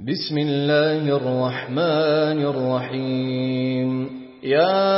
بسم الله الرحمن الرحيم يا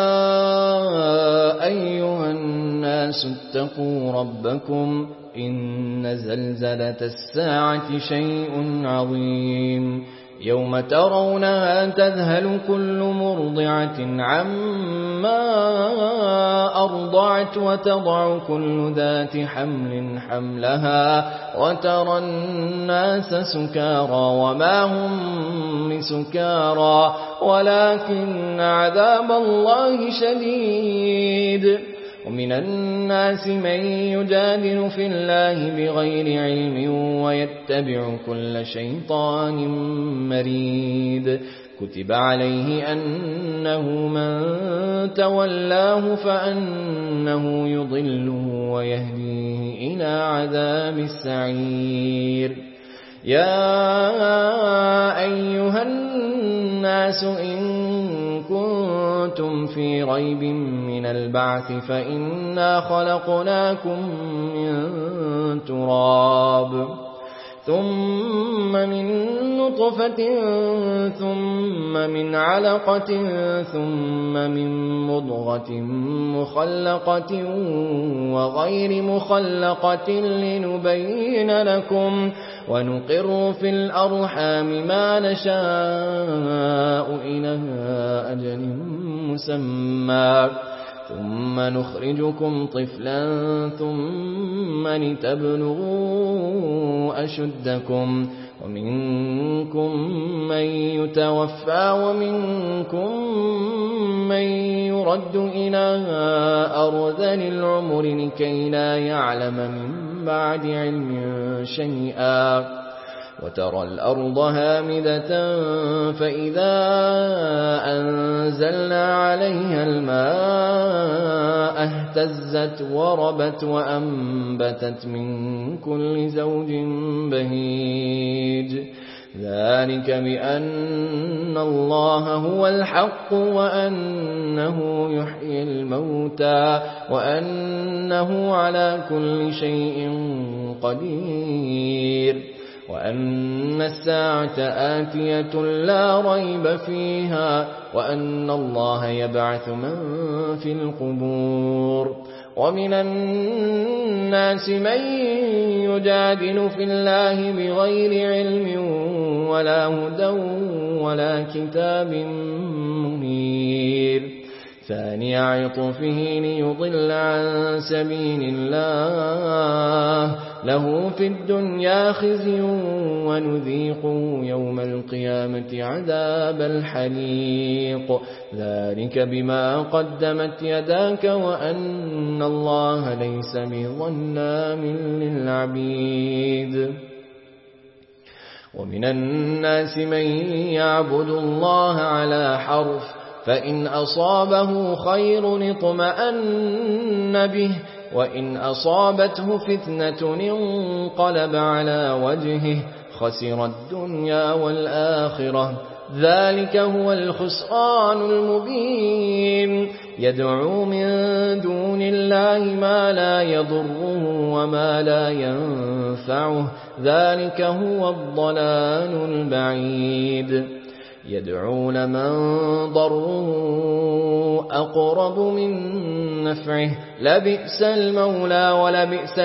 أيها الناس اتقوا ربكم إن زلزلة الساعة شيء عظيم يوم ترونها تذهل كل مرضعة عما أرضعت وتضع كل ذات حمل حملها وترى الناس سكارى وما هم بسكارى ولكن عذاب الله شديد ومن الناس من يجادل في الله بغير علم ويتبع كل شيطان مريد كتب عليه أنه من تولاه فأنه يضله ويهديه إلى عذاب السعير يا أيها الناس إن كنتم في ريب من البعث فإنا خلقناكم من تراب ثم من نطفة ثم من علقة ثم من مضغة مخلقة وغير مخلقة لنبين لكم ونقر في الأرحام ما نشاء إلى أجل مسمى ثم نخرجكم طفلا ثم لتبلغوا أشدكم ومنكم من يتوفى ومنكم من يرد إلى أرذل العمر لكي لا يعلم من بعد علم شيئا وترى الأرض هامدة فإذا أنزلنا عليها الماء اهتزت وربت وأنبتت من كل زوج بهيج ذلك بأن الله هو الحق وأنه يحيي الموتى وأنه على كل شيء قدير وأن الساعة آتية لا ريب فيها وأن الله يبعث من في القبور ومن الناس من يجادل في الله بغير علم ولا هدى ولا كتاب منير ثاني عطفه ليضل عن سبيل الله له في الدنيا خزي ونذيقه يوم القيامة عذاب الحريق ذلك بما قدمت يداك وأن الله ليس بظلام للعبيد ومن الناس من يعبد الله على حرف فإن أصابه خير اطمأن به وإن أصابته فتنة انقلب على وجهه خسر الدنيا والآخرة ذلك هو الخسران المبين يدعو من دون الله ما لا يضره وما لا ينفعه ذلك هو الضلال البعيد يدعو لمن ضره أقرب من نفعه لبئس المولى ولبئس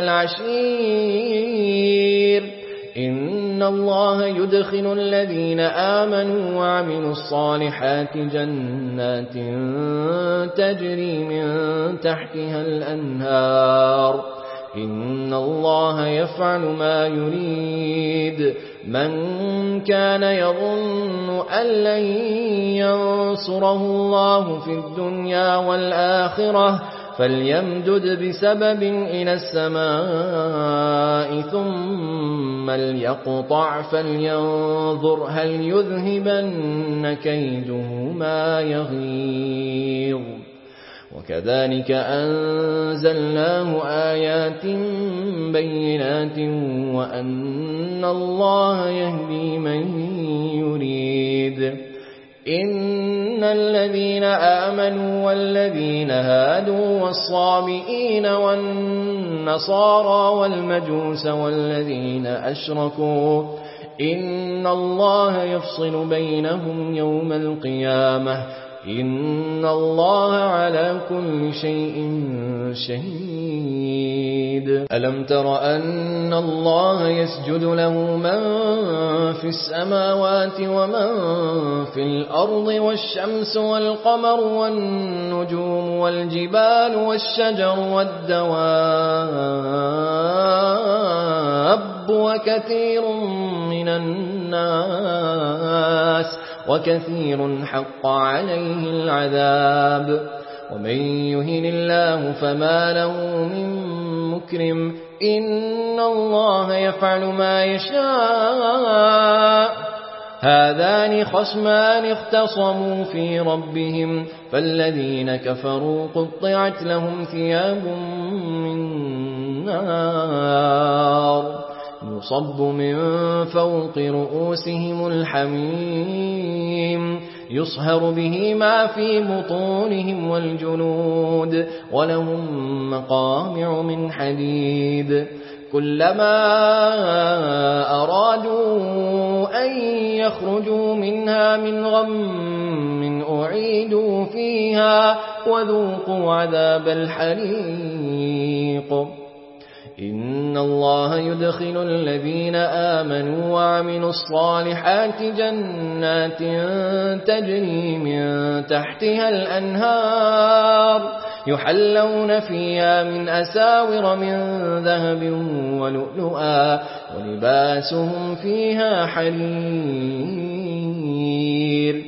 العشير إن الله يدخل الذين آمنوا وعملوا الصالحات جنات تجري من تحتها الأنهار إن الله يفعل ما يريد من كان يظن أن لن ينصره الله في الدنيا والآخرة فليمدد بسبب إلى السماء ثم ليقطع فلينظر هل يذهبن كيده ما يغيظ وكذلك أنزلناه آيات بينات وأن الله يهدي من يريد إن الذين آمنوا والذين هادوا والصابئين والنصارى والمجوس والذين أشركوا إن إن الله يفصل بينهم يوم القيامة إن الله على كل شيء شهيد ألم تر أن الله يسجد له من في السماوات ومن في الأرض والشمس والقمر والنجوم والجبال والشجر والدواب وكثير حق عليه العذاب ومن يهن الله فما له من مكرم إن الله يفعل ما يشاء هذان خصمان اختصموا في ربهم فالذين كفروا قطعت لهم ثياب من نار يصب من فوق رؤوسهم الحميم يصهر به ما في بطونهم والجلود ولهم مقامع من حديد كلما أرادوا أن يخرجوا منها من غم أعيدوا فيها وذوقوا عذاب الحريق إن الله يدخل الذين آمنوا وعملوا الصالحات جنات تجري من تحتها الأنهار يحلون فيها من أساور من ذهب ولؤلؤا ولباسهم فيها حرير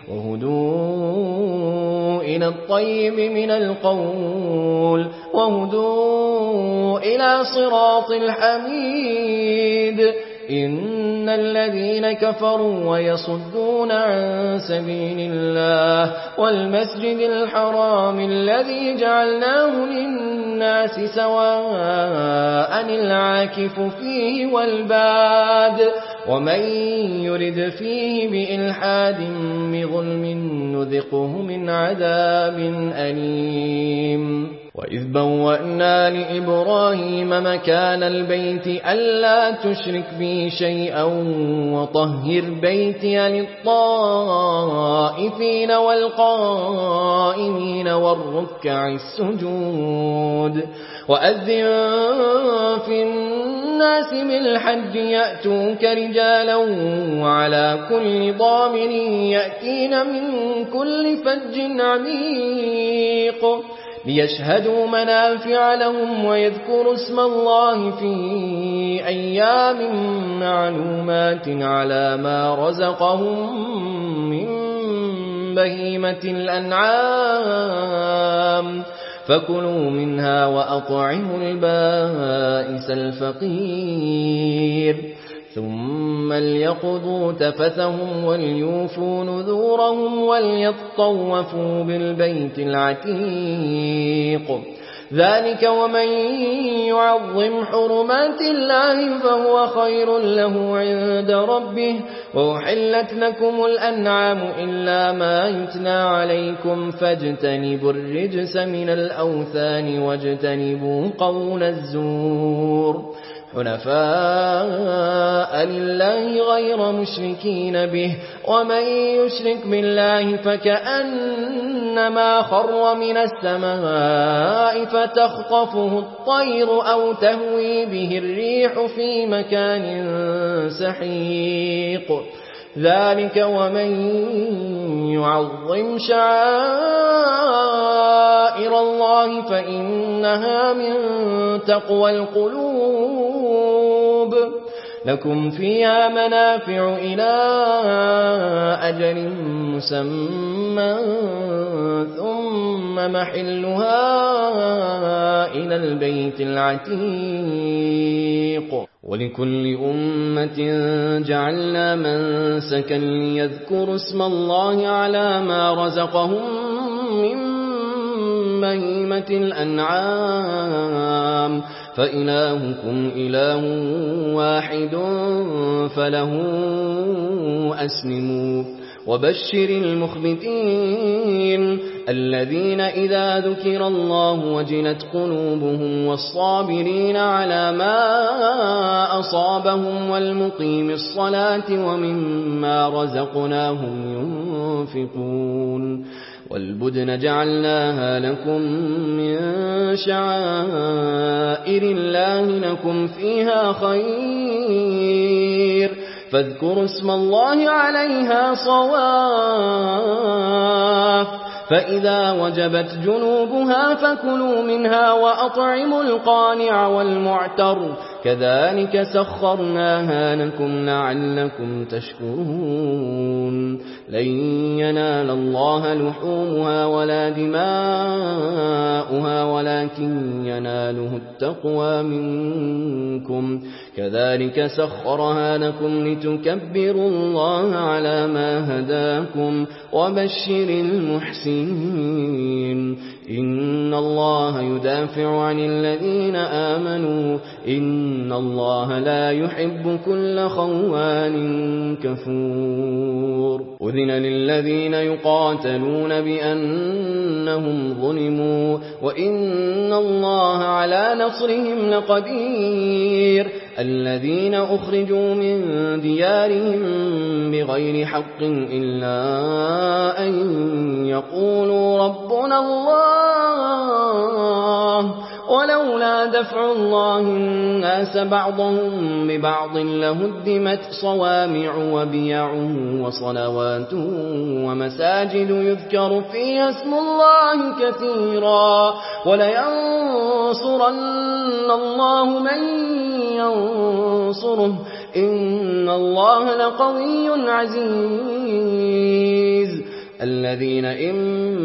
وهدوا إلى الطيب من القول وهدوا إلى صراط الحميد إن الذين كفروا ويصدون عن سبيل الله والمسجد الحرام الذي جعلناه للناس سواء العاكف فيه والباد ومن يرد فيه بإلحاد بظلم نذقه من عذاب أليم وإذ بوأنا لإبراهيم مكان البيت ألا تشرك بي شيئا وطهر بيتي للطائفين والقائمين والركع السجود وأذن في الناس بالحج يأتوك رجالا وعلى كل ضامر يأتين من كل فج عميق ليشهدوا منافع لهم ويذكروا اسم الله في أيام معلومات على ما رزقهم من بهيمة الأنعام فكلوا منها وأطعموا البائس الفقير ثم ليقضوا تفثهم وليوفوا نذورهم وليطوفوا بالبيت العتيق ذلك ومن يعظم حرمات الله فهو خير له عند ربه وأحلت لكم الأنعام إلا ما يتلى عليكم فاجتنبوا الرجس من الأوثان واجتنبوا قول الزور حنفاء لله غير مشركين به ومن يشرك بالله فكأنما خر من السماء فتخطفه الطير أو تهوي به الريح في مكان سحيق ذلك ومن يعظم شعائر الله فإنها من تقوى القلوب لكم فيها منافع إلى أجل مسمى ثم محلها إلى البيت العتيق ولكل أمة جعلنا منسكا ليذكروا اسم الله على ما رزقهم من بهيمة الأنعام فإلهكم إله واحد فله أسلموا وبشر المخبتين الذين إذا ذكر الله وجلت قلوبهم والصابرين على ما أصابهم والمقيم الصلاة ومما رزقناهم ينفقون والبدن جعلناها لكم من شعائر الله لكم فيها خير فاذكروا اسم الله عليها صواف فإذا وجبت جنوبها فكلوا منها وأطعموا القانع والمعتر كذلك سخرناها لكم لعلكم تشكرون لن ينال الله لحومها ولا دماؤها ولكن يناله التقوى منكم كذلك سخرها لكم لتكبروا الله على ما هداكم وبشر المحسنين إن الله يدافع عن الذين آمنوا إن الله لا يحب كل خوان كفور أذن للذين يقاتلون بأنهم ظلموا وإن الله على نصرهم لقدير الذين أخرجوا من ديارهم بغير حق إلا أن يقولوا ربنا الله ولولا دفع الله الناس بعضهم ببعض لهدمت صوامع وبيع وصلوات ومساجد يذكر فيها اسم الله كثيرا ولينصرن الله من ينصره إن الله لقوي عزيز الذين إن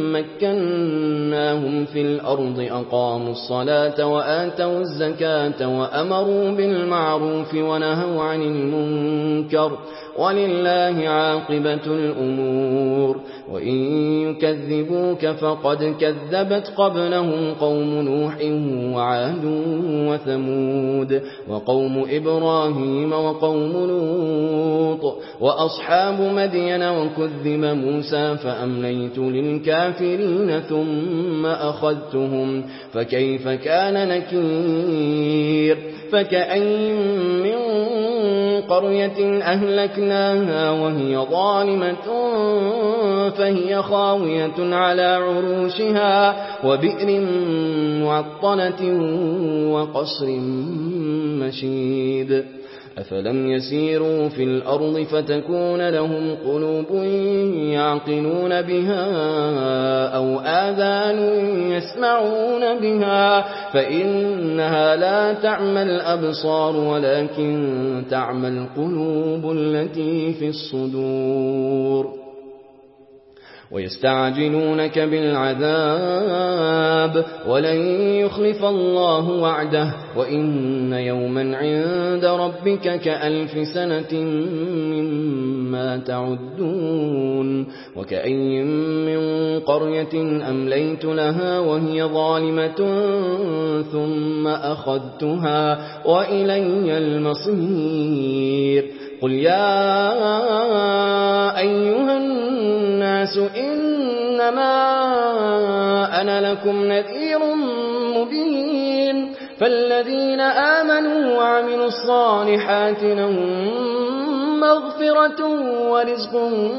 مكناهم في الأرض أقاموا الصلاة وآتوا الزكاة وأمروا بالمعروف ونهوا عن المنكر ولله عاقبة الأمور وإن يكذبوك فقد كذبت قبلهم قوم نوح وعاد وثمود وقوم إبراهيم وقوم لوط وأصحاب مدين وكذب موسى فأمليت للكافرين ثم أخذتهم فكيف كان نكير فكأين من قرية أهلكناها وهي ظالمة فهي خاوية على عروشها وبئر معطلة وقصر مشيد أفلم يسيروا في الأرض فتكون لهم قلوب يعقلون بها أو آذان يسمعون بها فإنها لا تعمى الأبصار ولكن تعمى القلوب التي في الصدور ويستعجلونك بالعذاب ولن يخلف الله وعده وإن يوما عند ربك كألف سنة مما تعدون وكأي من قرية أمليت لها وهي ظالمة ثم أخذتها وإلي المصير قل يا أيها الناس إنما أنا لكم نذير مبين فالذين آمنوا وعملوا الصالحات لهم مغفرة ورزق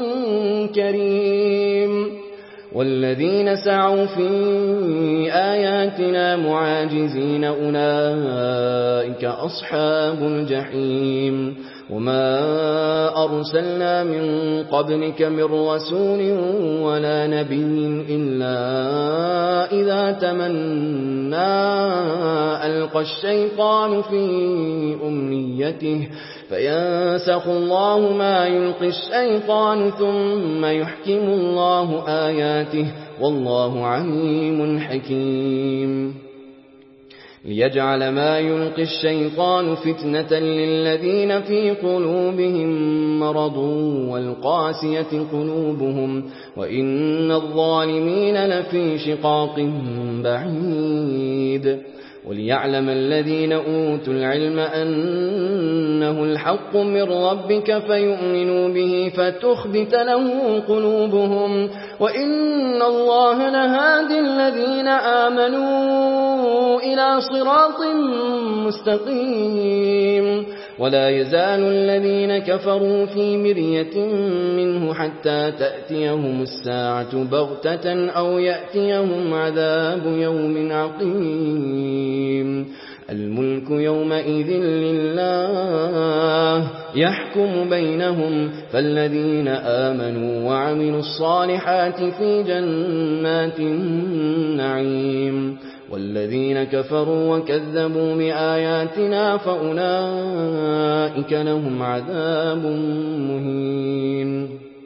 كريم والذين سعوا في آياتنا معاجزين أولئك أصحاب الجحيم وما أرسلنا من قبلك من رسول ولا نبي إلا إذا تمنى ألقى الشيطان في أمنيته فينسخ الله ما يلقي الشيطان ثم يحكم الله آياته والله عليم حكيم ليجعل ما يلقي الشيطان فتنة للذين في قلوبهم مرض والقاسية قلوبهم وإن الظالمين لفي شقاق بعيد وليعلم الذين أوتوا العلم أنه الحق من ربك فيؤمنوا به فتخبت له قلوبهم وإن الله لهادي الذين آمنوا إلى صراط مستقيم ولا يزال الذين كفروا في مرية منه حتى تأتيهم الساعة بغتة أو يأتيهم عذاب يوم عقيم الملك يومئذ لله يحكم بينهم فالذين آمنوا وعملوا الصالحات في جنات النعيم والذين كفروا وكذبوا بآياتنا فأولئك لهم عذاب مهين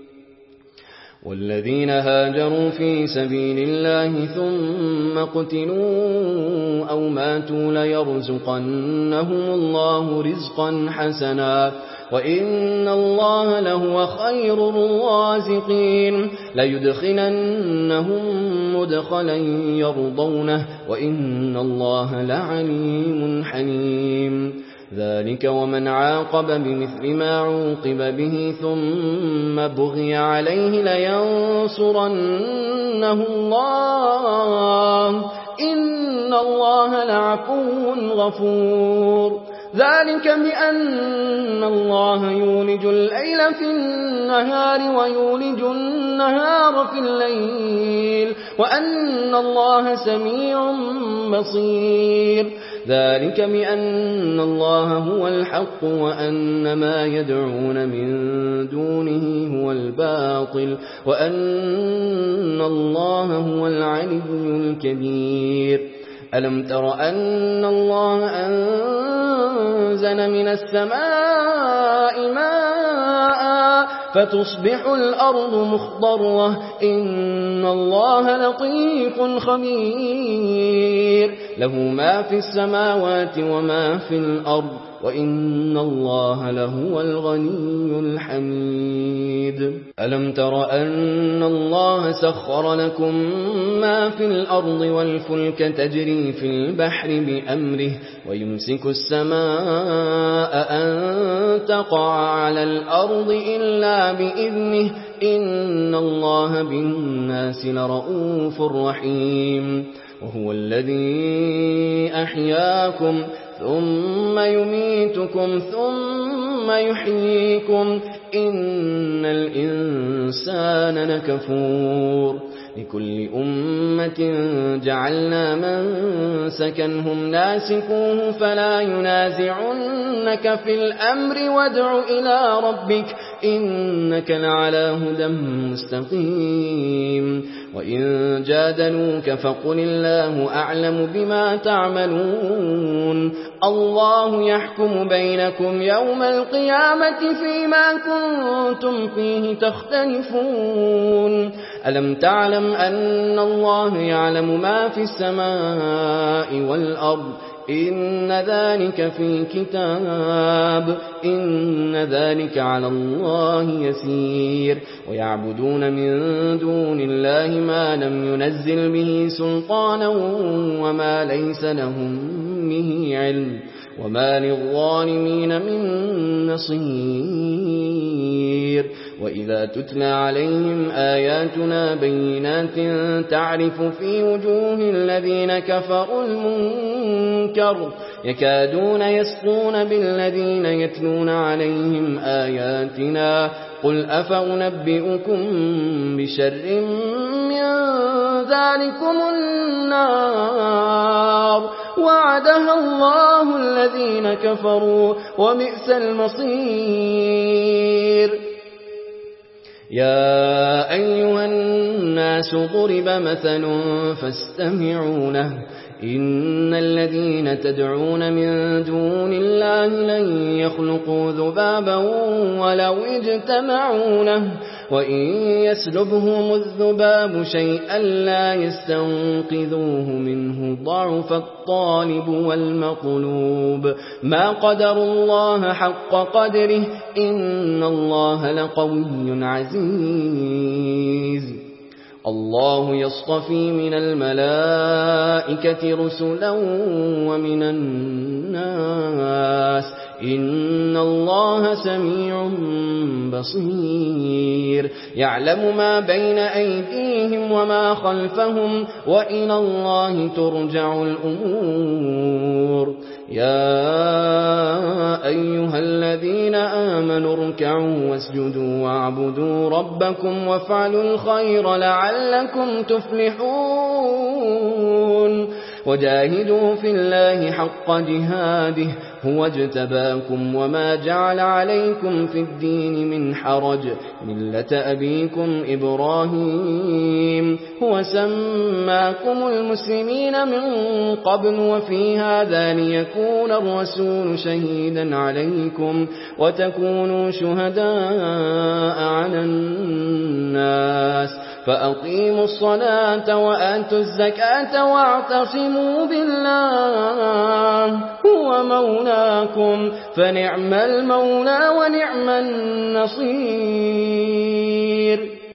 والذين هاجروا في سبيل الله ثم قتلوا أو ماتوا ليرزقنهم الله رزقا حسنا وإن الله لهو خير الرازقين ليدخلنهم مدخلا يرضونه وإن الله لعليم حليم ذلك ومن عاقب بمثل ما عوقب به ثم بغي عليه لينصرنه الله إن الله لعفو غفور ذلك بأن الله يولج الليل في النهار ويولج النهار في الليل وأن الله سميع بصير ذلك بأن الله هو الحق وأن ما يدعون من دونه هو الباطل وأن الله هو العلي الكبير ألم تر أن الله أنزل من السماء ماء فتصبح الأرض مخضرة إن الله لطيف خبير له ما في السماوات وما في الأرض وإن الله لهو الغني الحميد ألم تر أن الله سخر لكم ما في الأرض والفلك تجري في البحر بأمره ويمسك السماء أن تقع على الأرض إلا بإذنه إن الله بالناس لرؤوف رحيم وهو الذي أحياكم ثم يميتكم ثم يحييكم إن الإنسان لكفور لكل أمة جعلنا منسكا هم ناسكوه فلا ينازعنك في الأمر وادع إلى ربك إنك لعلى هدى مستقيم وإن جادلوك فقل الله أعلم بما تعملون الله يحكم بينكم يوم القيامة فيما كنتم فيه تختلفون ألم تعلم أن الله يعلم ما في السماء والأرض إن ذلك في كتاب إن ذلك على الله يسير ويعبدون من دون الله ما لم ينزل به سلطانا وما ليس لهم به علم وما للظالمين من نصير وإذا تتلى عليهم آياتنا بينات تعرف في وجوه الذين كفروا المنكر يكادون يسقون بالذين يتلون عليهم آياتنا قل أفأنبئكم بشر من ذلكم النار وعدها الله الذين كفروا وبئس المصير يا أيها الناس ضرب مثل فاستمعوا له إن الذين تدعون من دون الله لن يخلقوا ذبابا ولو اجتمعوا له وإن يسلبهم الذباب شيئا لا يستنقذوه منه ضعف الطالب والمطلوب ما قدروا الله حق قدره إن الله لقوي عزيز الله يصطفي من الملائكة رسلا ومن الناس إن الله سميع بصير يعلم ما بين أيديهم وما خلفهم وإلى الله ترجع الأمور يا أيها الذين آمنوا اركعوا واسجدوا واعبدوا ربكم وافعلوا الخير لعلكم تفلحون وجاهدوا في الله حق جهاده هو اجتباكم وما جعل عليكم في الدين من حرج ملة أبيكم إبراهيم هو سماكم المسلمين من قبل وفي هذا ليكون الرسول شهيدا عليكم وتكونوا شهداء على الناس فأقيموا الصلاة وآتوا الزكاة واعتصموا بالله هو مولاكم فنعم المولى ونعم النصير